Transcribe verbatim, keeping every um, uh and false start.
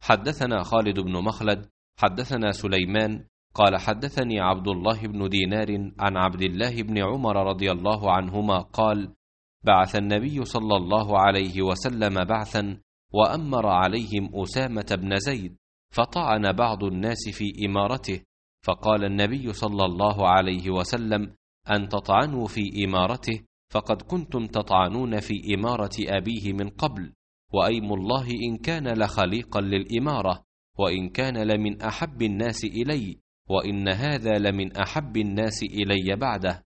حدثنا خالد بن مخلد حدثنا سليمان قال حدثني عبد الله بن دينار عن عبد الله بن عمر رضي الله عنهما قال: بعث النبي صلى الله عليه وسلم بعثا وأمر عليهم أسامة بن زيد، فطعن بعض الناس في إمارته، فقال النبي صلى الله عليه وسلم: أن تطعنوا في إمارته فقد كنتم تطعنون في إمارة أبيه من قبل، وأيم الله إن كان لخليقا للإمارة، وإن كان لمن أحب الناس إلي، وإن هذا لمن أحب الناس إلي بعده.